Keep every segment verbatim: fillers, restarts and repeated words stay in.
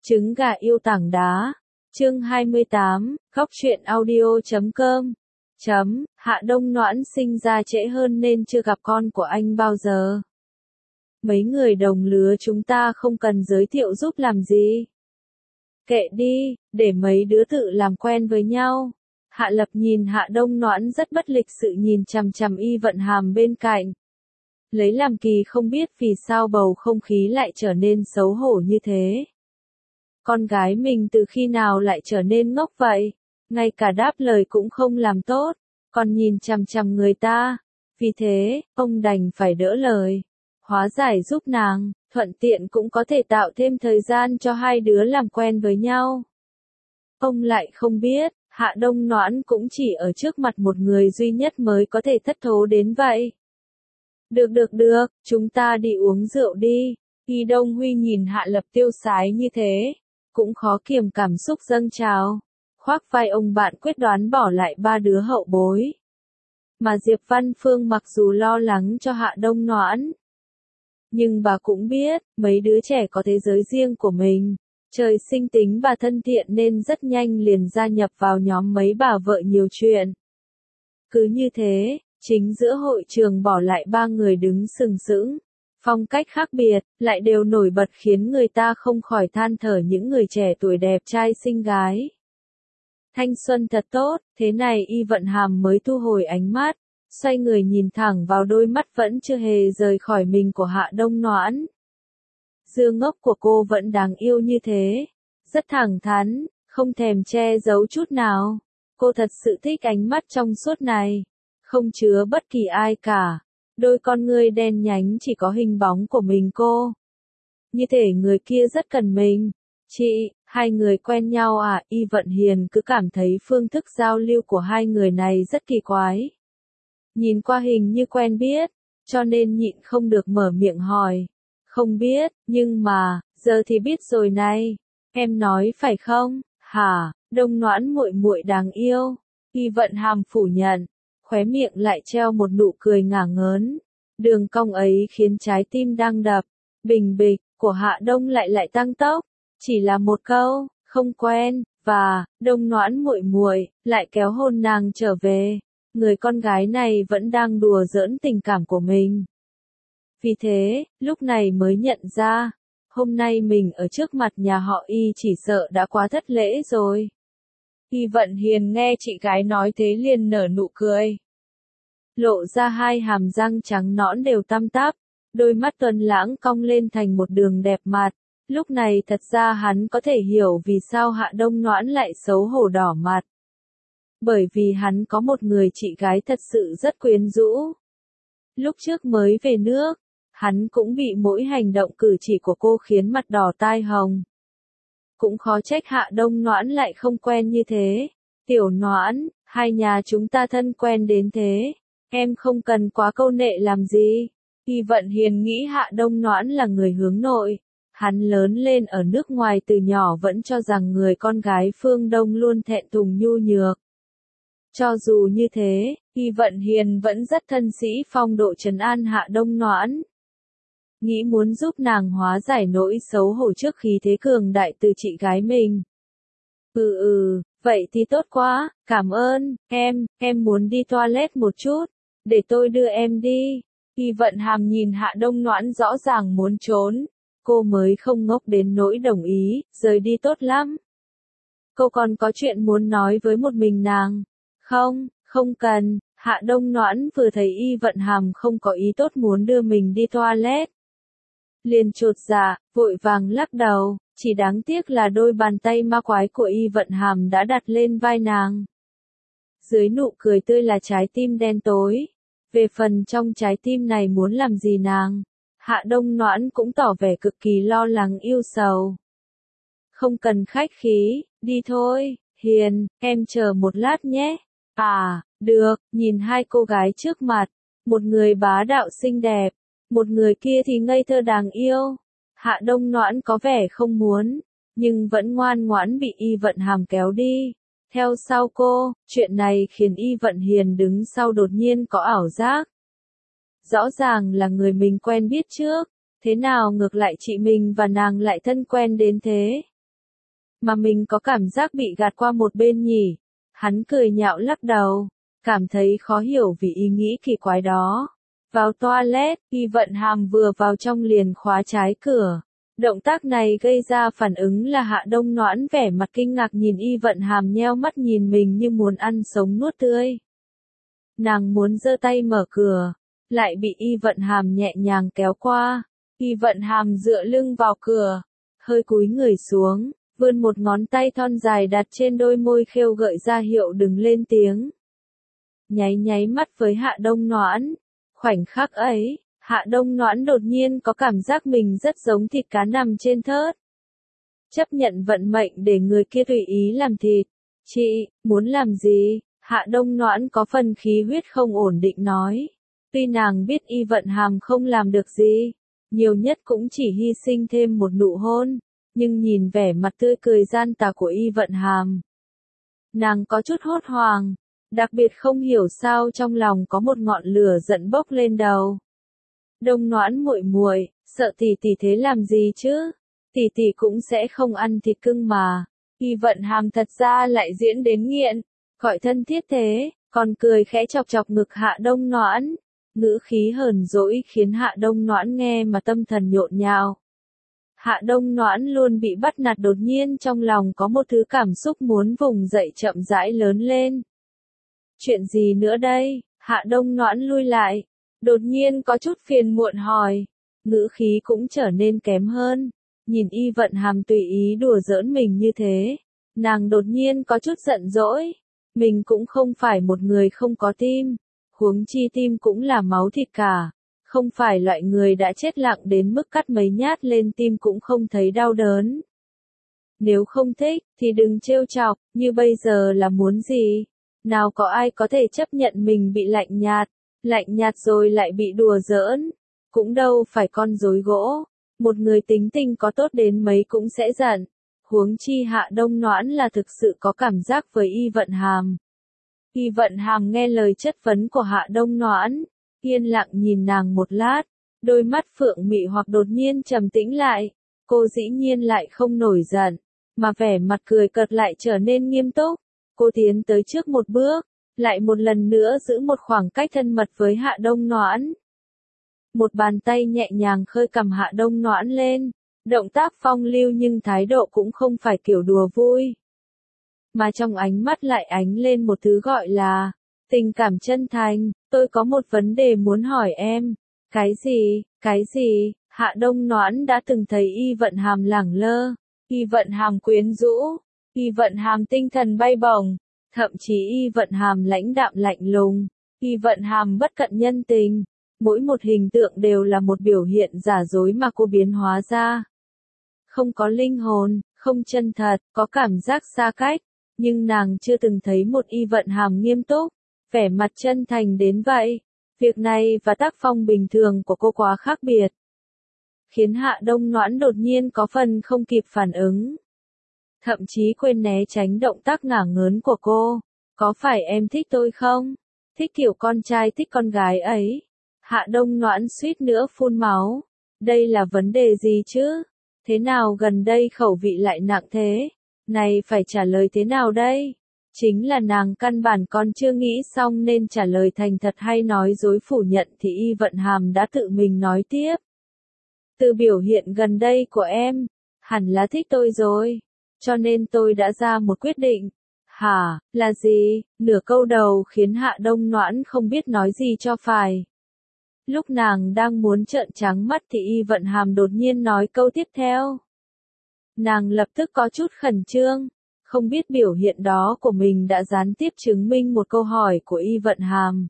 Trứng gà yêu tảng đá. Chương hai mươi tám, Góc truyện audio chấm com. Chấm, Hạ Đông Noãn sinh ra trễ hơn nên chưa gặp con của anh bao giờ. Mấy người đồng lứa chúng ta không cần giới thiệu giúp làm gì. Kệ đi, để mấy đứa tự làm quen với nhau. Hạ Lập nhìn Hạ Đông Noãn rất bất lịch sự nhìn chằm chằm Y Vận Hàm bên cạnh. Lấy làm kỳ không biết vì sao bầu không khí lại trở nên xấu hổ như thế. Con gái mình từ khi nào lại trở nên ngốc vậy? Ngay cả đáp lời cũng không làm tốt, còn nhìn chằm chằm người ta. Vì thế, ông đành phải đỡ lời. Hóa giải giúp nàng, thuận tiện cũng có thể tạo thêm thời gian cho hai đứa làm quen với nhau. Ông lại không biết, Hạ Đông Noãn cũng chỉ ở trước mặt một người duy nhất mới có thể thất thố đến vậy. Được được được, chúng ta đi uống rượu đi. Y Đông Huy nhìn Hạ Lập tiêu sái như thế, cũng khó kiềm cảm xúc dâng trào. Khoác vai ông bạn quyết đoán bỏ lại ba đứa hậu bối. Mà Diệp Văn Phương mặc dù lo lắng cho Hạ Đông Noãn, nhưng bà cũng biết, mấy đứa trẻ có thế giới riêng của mình. Trời sinh tính bà thân thiện nên rất nhanh liền gia nhập vào nhóm mấy bà vợ nhiều chuyện. Cứ như thế, chính giữa hội trường bỏ lại ba người đứng sừng sững. Phong cách khác biệt, lại đều nổi bật khiến người ta không khỏi than thở những người trẻ tuổi đẹp trai xinh gái. Thanh xuân thật tốt, thế này Y Vận Hàm mới thu hồi ánh mắt, xoay người nhìn thẳng vào đôi mắt vẫn chưa hề rời khỏi mình của Hạ Đông Noãn. Dương ngốc của cô vẫn đáng yêu như thế, rất thẳng thắn, không thèm che giấu chút nào. Cô thật sự thích ánh mắt trong suốt này, không chứa bất kỳ ai cả. Đôi con ngươi đen nhánh chỉ có hình bóng của mình cô. Như thể người kia rất cần mình. Chị, hai người quen nhau à? Y Vận Hiền cứ cảm thấy phương thức giao lưu của hai người này rất kỳ quái. Nhìn qua hình như quen biết, cho nên nhịn không được mở miệng hỏi. Không biết, nhưng mà, giờ thì biết rồi này. Em nói phải không? Hả? Đông Noãn muội muội đáng yêu. Y Vận Hàm phủ nhận, khóe miệng lại treo một nụ cười ngả ngớn. Đường cong ấy khiến trái tim đang đập, bình bịch, của Hạ Đông lại lại tăng tốc. Chỉ là một câu, không quen, và, Đông Noãn muội muội lại kéo hôn nàng trở về. Người con gái này vẫn đang đùa giỡn tình cảm của mình. Vì thế, lúc này mới nhận ra, hôm nay mình ở trước mặt nhà họ Y chỉ sợ đã quá thất lễ rồi. Y Vận Hiền nghe chị gái nói thế liền nở nụ cười. Lộ ra hai hàm răng trắng nõn đều tăm tắp, đôi mắt tuấn lãng cong lên thành một đường đẹp mặt. Lúc này thật ra hắn có thể hiểu vì sao Hạ Đông Noãn lại xấu hổ đỏ mặt. Bởi vì hắn có một người chị gái thật sự rất quyến rũ. Lúc trước mới về nước, hắn cũng bị mỗi hành động cử chỉ của cô khiến mặt đỏ tai hồng. Cũng khó trách Hạ Đông Noãn lại không quen như thế. Tiểu Noãn, hai nhà chúng ta thân quen đến thế, em không cần quá câu nệ làm gì. Y Vận Hiền nghĩ Hạ Đông Noãn là người hướng nội. Hắn lớn lên ở nước ngoài từ nhỏ vẫn cho rằng người con gái phương Đông luôn thẹn thùng nhu nhược. Cho dù như thế, Y Vận Hiền vẫn rất thân sĩ phong độ trấn an Hạ Đông Noãn. Nghĩ muốn giúp nàng hóa giải nỗi xấu hổ trước khí thế cường đại từ chị gái mình. Ừ ừ, vậy thì tốt quá, cảm ơn, em, em muốn đi toilet một chút, để tôi đưa em đi. Y Vận Hàm nhìn Hạ Đông Noãn rõ ràng muốn trốn, cô mới không ngốc đến nỗi đồng ý, rời đi tốt lắm. Cô còn có chuyện muốn nói với một mình nàng. Không, không cần. Hạ Đông Noãn vừa thấy Y Vận Hàm không có ý tốt muốn đưa mình đi toilet, liền chột dạ, vội vàng lắc đầu, chỉ đáng tiếc là đôi bàn tay ma quái của Y Vận Hàm đã đặt lên vai nàng. Dưới nụ cười tươi là trái tim đen tối. Về phần trong trái tim này muốn làm gì nàng, Hạ Đông Noãn cũng tỏ vẻ cực kỳ lo lắng yêu sầu. Không cần khách khí, đi thôi, Hiền, em chờ một lát nhé. À, được, nhìn hai cô gái trước mặt, một người bá đạo xinh đẹp, một người kia thì ngây thơ đáng yêu. Hạ Đông Noãn có vẻ không muốn, nhưng vẫn ngoan ngoãn bị Y Vận Hàm kéo đi. Theo sau cô, chuyện này khiến Y Vận Hiền đứng sau đột nhiên có ảo giác. Rõ ràng là người mình quen biết trước, thế nào ngược lại chị mình và nàng lại thân quen đến thế. mà mình có cảm giác bị gạt qua một bên nhỉ? Hắn cười nhạo lắc đầu, cảm thấy khó hiểu vì ý nghĩ kỳ quái đó. Vào toilet, Y Vận Hàm vừa vào trong liền khóa trái cửa. Động tác này gây ra phản ứng là Hạ Đông Noãn vẻ mặt kinh ngạc nhìn Y Vận Hàm nheo mắt nhìn mình như muốn ăn sống nuốt tươi. Nàng muốn giơ tay mở cửa, lại bị Y Vận Hàm nhẹ nhàng kéo qua. Y Vận Hàm dựa lưng vào cửa, hơi cúi người xuống, vươn một ngón tay thon dài đặt trên đôi môi khêu gợi ra hiệu đừng lên tiếng. Nháy nháy mắt với Hạ Đông Noãn. Khoảnh khắc ấy, Hạ Đông Noãn đột nhiên có cảm giác mình rất giống thịt cá nằm trên thớt. Chấp nhận vận mệnh để người kia tùy ý làm thịt. Chị, muốn làm gì? Hạ Đông Noãn có phần khí huyết không ổn định nói. Tuy nàng biết Y Vận Hàm không làm được gì, nhiều nhất cũng chỉ hy sinh thêm một nụ hôn, nhưng nhìn vẻ mặt tươi cười gian tà của Y Vận Hàm, nàng có chút hốt hoảng, đặc biệt không hiểu sao trong lòng có một ngọn lửa giận bốc lên đầu. Đông Noãn muội muội, sợ tỷ tỷ thế làm gì chứ? Tỷ tỷ cũng sẽ không ăn thịt cưng mà. Y Vận Hàm thật ra lại diễn đến nghiện, gọi thân thiết thế, còn cười khẽ chọc chọc ngực Hạ Đông Noãn. Ngữ khí hờn dỗi khiến Hạ Đông Noãn nghe mà tâm thần nhộn nhạo. Hạ Đông Noãn luôn bị bắt nạt đột nhiên trong lòng có một thứ cảm xúc muốn vùng dậy chậm rãi lớn lên. Chuyện gì nữa đây? Hạ Đông Noãn lui lại, đột nhiên có chút phiền muộn hỏi, ngữ khí cũng trở nên kém hơn. Nhìn Y Vận Hàm tùy ý đùa giỡn mình như thế, nàng đột nhiên có chút giận dỗi. Mình cũng không phải một người không có tim, huống chi tim cũng là máu thịt cả, không phải loại người đã chết lặng đến mức cắt mấy nhát lên tim cũng không thấy đau đớn. Nếu không thích, thì đừng trêu chọc, như bây giờ là muốn gì? Nào có ai có thể chấp nhận mình bị lạnh nhạt, lạnh nhạt rồi lại bị đùa giỡn, cũng đâu phải con rối gỗ, một người tính tình có tốt đến mấy cũng sẽ giận, huống chi Hạ Đông Noãn là thực sự có cảm giác với Y Vận Hàm. Y Vận Hàm nghe lời chất vấn của Hạ Đông Noãn, yên lặng nhìn nàng một lát, đôi mắt phượng mị hoặc đột nhiên trầm tĩnh lại, cô dĩ nhiên lại không nổi giận, mà vẻ mặt cười cợt lại trở nên nghiêm túc. Cô tiến tới trước một bước, lại một lần nữa giữ một khoảng cách thân mật với Hạ Đông Noãn. Một bàn tay nhẹ nhàng khơi cằm Hạ Đông Noãn lên, động tác phong lưu nhưng thái độ cũng không phải kiểu đùa vui. Mà trong ánh mắt lại ánh lên một thứ gọi là tình cảm chân thành. Tôi có một vấn đề muốn hỏi em. Cái gì, cái gì? Hạ Đông Noãn đã từng thấy Y Vận Hàm lẳng lơ, Y Vận Hàm quyến rũ, Y Vận Hàm tinh thần bay bổng, thậm chí Y Vận Hàm lãnh đạm lạnh lùng, Y Vận Hàm bất cận nhân tình. Mỗi một hình tượng đều là một biểu hiện giả dối mà cô biến hóa ra. Không có linh hồn, không chân thật, có cảm giác xa cách, nhưng nàng chưa từng thấy một Y Vận Hàm nghiêm túc, vẻ mặt chân thành đến vậy. Việc này và tác phong bình thường của cô quá khác biệt, khiến Hạ Đông Noãn đột nhiên có phần không kịp phản ứng. Thậm chí quên né tránh động tác ngả ngớn của cô. Có phải em thích tôi không? Thích kiểu con trai thích con gái ấy. Hạ Đông Noãn suýt nữa phun máu. Đây là vấn đề gì chứ? Thế nào gần đây khẩu vị lại nặng thế? Này phải trả lời thế nào đây? Chính là nàng căn bản còn chưa nghĩ xong nên trả lời thành thật hay nói dối phủ nhận thì Y Vận Hàm đã tự mình nói tiếp. Từ biểu hiện gần đây của em, hẳn là thích tôi rồi. Cho nên tôi đã ra một quyết định. Hả, là gì? Nửa câu đầu khiến Hạ Đông Noãn không biết nói gì cho phải. Lúc nàng đang muốn trợn trắng mắt thì Y Vận Hàm đột nhiên nói câu tiếp theo. Nàng lập tức có chút khẩn trương, không biết biểu hiện đó của mình đã gián tiếp chứng minh một câu hỏi của Y Vận Hàm.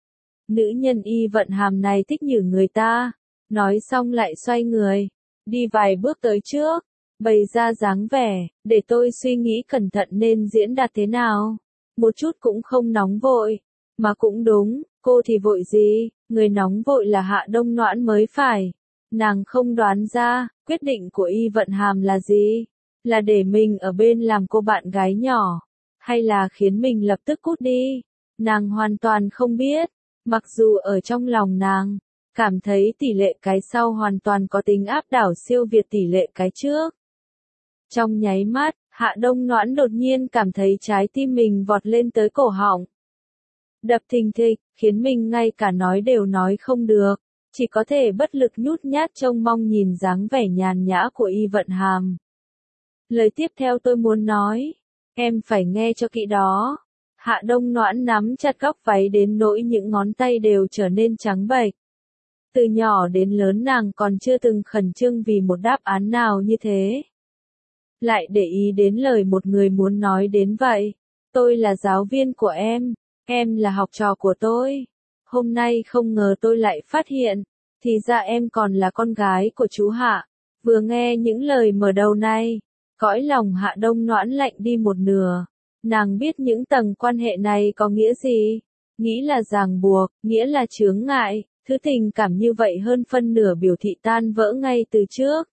Nữ nhân Y Vận Hàm này thích nhử người ta, nói xong lại xoay người, đi vài bước tới trước, bày ra dáng vẻ, để tôi suy nghĩ cẩn thận nên diễn đạt thế nào. Một chút cũng không nóng vội, mà cũng đúng, cô thì vội gì, người nóng vội là Hạ Đông Noãn mới phải. Nàng không đoán ra, quyết định của Y Vận Hàm là gì? Là để mình ở bên làm cô bạn gái nhỏ, hay là khiến mình lập tức cút đi? Nàng hoàn toàn không biết, mặc dù ở trong lòng nàng, cảm thấy tỷ lệ cái sau hoàn toàn có tính áp đảo siêu việt tỷ lệ cái trước. Trong nháy mắt, Hạ Đông Noãn đột nhiên cảm thấy trái tim mình vọt lên tới cổ họng. Đập thình thịch, khiến mình ngay cả nói đều nói không được, chỉ có thể bất lực nhút nhát trông mong nhìn dáng vẻ nhàn nhã của Y Vận Hàm. Lời tiếp theo tôi muốn nói, em phải nghe cho kỹ đó. Hạ Đông Noãn nắm chặt góc váy đến nỗi những ngón tay đều trở nên trắng bệch. Từ nhỏ đến lớn nàng còn chưa từng khẩn trương vì một đáp án nào như thế. Lại để ý đến lời một người muốn nói đến vậy. Tôi là giáo viên của em, em là học trò của tôi. Hôm nay không ngờ tôi lại phát hiện, thì ra em còn là con gái của chú Hạ. Vừa nghe những lời mở đầu này, cõi lòng Hạ Đông Noãn lạnh đi một nửa. Nàng biết những tầng quan hệ này có nghĩa gì. Nghĩ là ràng buộc, nghĩa là chướng ngại. Thứ tình cảm như vậy hơn phân nửa biểu thị tan vỡ ngay từ trước.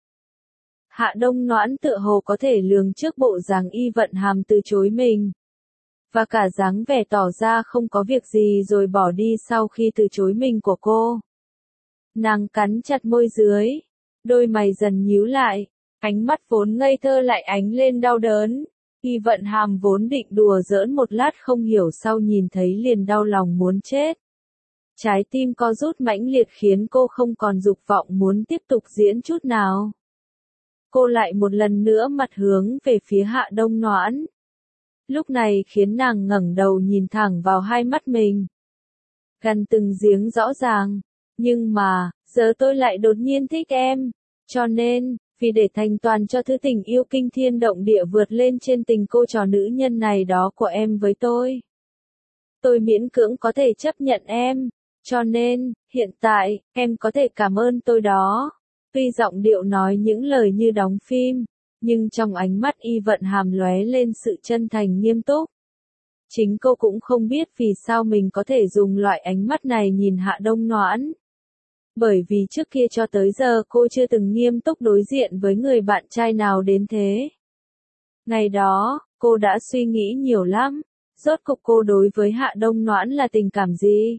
Hạ Đông Noãn tựa hồ có thể lường trước bộ dáng Y Vận Hàm từ chối mình. Và cả dáng vẻ tỏ ra không có việc gì rồi bỏ đi sau khi từ chối mình của cô. Nàng cắn chặt môi dưới, đôi mày dần nhíu lại, ánh mắt vốn ngây thơ lại ánh lên đau đớn. Y Vận Hàm vốn định đùa giỡn một lát không hiểu sau nhìn thấy liền đau lòng muốn chết. Trái tim co rút mãnh liệt khiến cô không còn dục vọng muốn tiếp tục diễn chút nào. Cô lại một lần nữa mặt hướng về phía Hạ Đông Noãn. Lúc này khiến nàng ngẩng đầu nhìn thẳng vào hai mắt mình. Gần từng giếng rõ ràng. Nhưng mà, giờ tôi lại đột nhiên thích em. Cho nên, vì để thành toàn cho thứ tình yêu kinh thiên động địa vượt lên trên tình cô trò nữ nhân này đó của em với tôi. Tôi miễn cưỡng có thể chấp nhận em. Cho nên, hiện tại, em có thể cảm ơn tôi đó. Tuy giọng điệu nói những lời như đóng phim, nhưng trong ánh mắt Y Vận Hàm lóe lên sự chân thành nghiêm túc. Chính cô cũng không biết vì sao mình có thể dùng loại ánh mắt này nhìn Hạ Đông Noãn. Bởi vì trước kia cho tới giờ cô chưa từng nghiêm túc đối diện với người bạn trai nào đến thế. Ngày đó, cô đã suy nghĩ nhiều lắm. Rốt cuộc cô đối với Hạ Đông Noãn là tình cảm gì?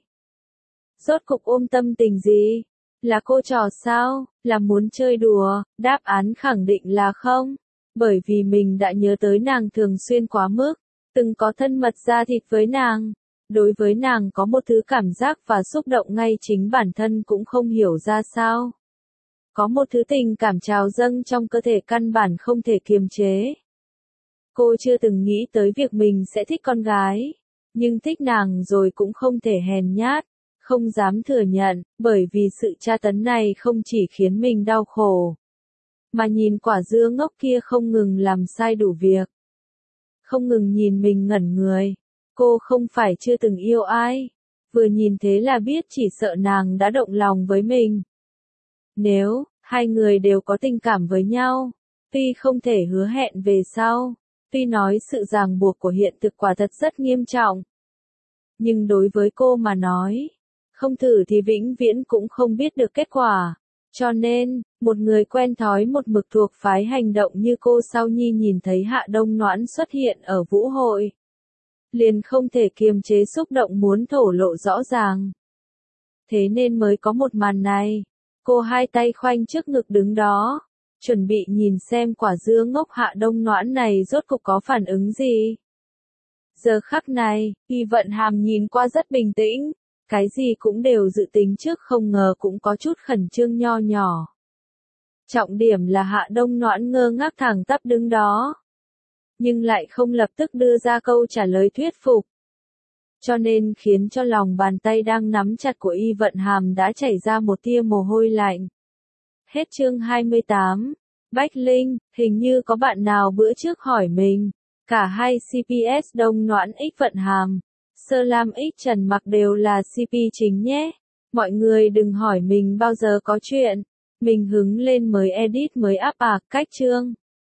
Rốt cuộc ôm tâm tình gì? Là cô trò sao? Là muốn chơi đùa? Đáp án khẳng định là không. Bởi vì mình đã nhớ tới nàng thường xuyên quá mức, từng có thân mật da thịt với nàng. Đối với nàng có một thứ cảm giác và xúc động ngay chính bản thân cũng không hiểu ra sao. Có một thứ tình cảm trào dâng trong cơ thể căn bản không thể kiềm chế. Cô chưa từng nghĩ tới việc mình sẽ thích con gái, nhưng thích nàng rồi cũng không thể hèn nhát. Không dám thừa nhận, bởi vì sự tra tấn này không chỉ khiến mình đau khổ, mà nhìn quả dưa ngốc kia không ngừng làm sai đủ việc. Không ngừng nhìn mình ngẩn người. Cô không phải chưa từng yêu ai. Vừa nhìn thế là biết chỉ sợ nàng đã động lòng với mình. Nếu, hai người đều có tình cảm với nhau, tuy không thể hứa hẹn về sau, tuy nói sự ràng buộc của hiện thực quả thật rất nghiêm trọng. Nhưng đối với cô mà nói, không thử thì vĩnh viễn cũng không biết được kết quả. Cho nên, một người quen thói một mực thuộc phái hành động như cô Sao Nhi nhìn thấy Hạ Đông Noãn xuất hiện ở vũ hội, liền không thể kiềm chế xúc động muốn thổ lộ rõ ràng. Thế nên mới có một màn này. Cô hai tay khoanh trước ngực đứng đó, chuẩn bị nhìn xem quả dưa ngốc Hạ Đông Noãn này rốt cục có phản ứng gì. Giờ khắc này, Y Vận Hàm nhìn qua rất bình tĩnh. Cái gì cũng đều dự tính trước không ngờ cũng có chút khẩn trương nho nhỏ. Trọng điểm là Hạ Đông Noãn ngơ ngác thẳng tắp đứng đó. Nhưng lại không lập tức đưa ra câu trả lời thuyết phục. Cho nên khiến cho lòng bàn tay đang nắm chặt của Y Vận Hàm đã chảy ra một tia mồ hôi lạnh. Hết chương hai mươi tám. Bách Linh, hình như có bạn nào bữa trước hỏi mình. Cả hai xê pê ét Đông Noãn X Vận Hàm, Sơ Lam X Trần Mặc đều là xê pê chính nhé. Mọi người đừng hỏi mình bao giờ có chuyện. Mình hứng lên mới edit mới up à, cách chương.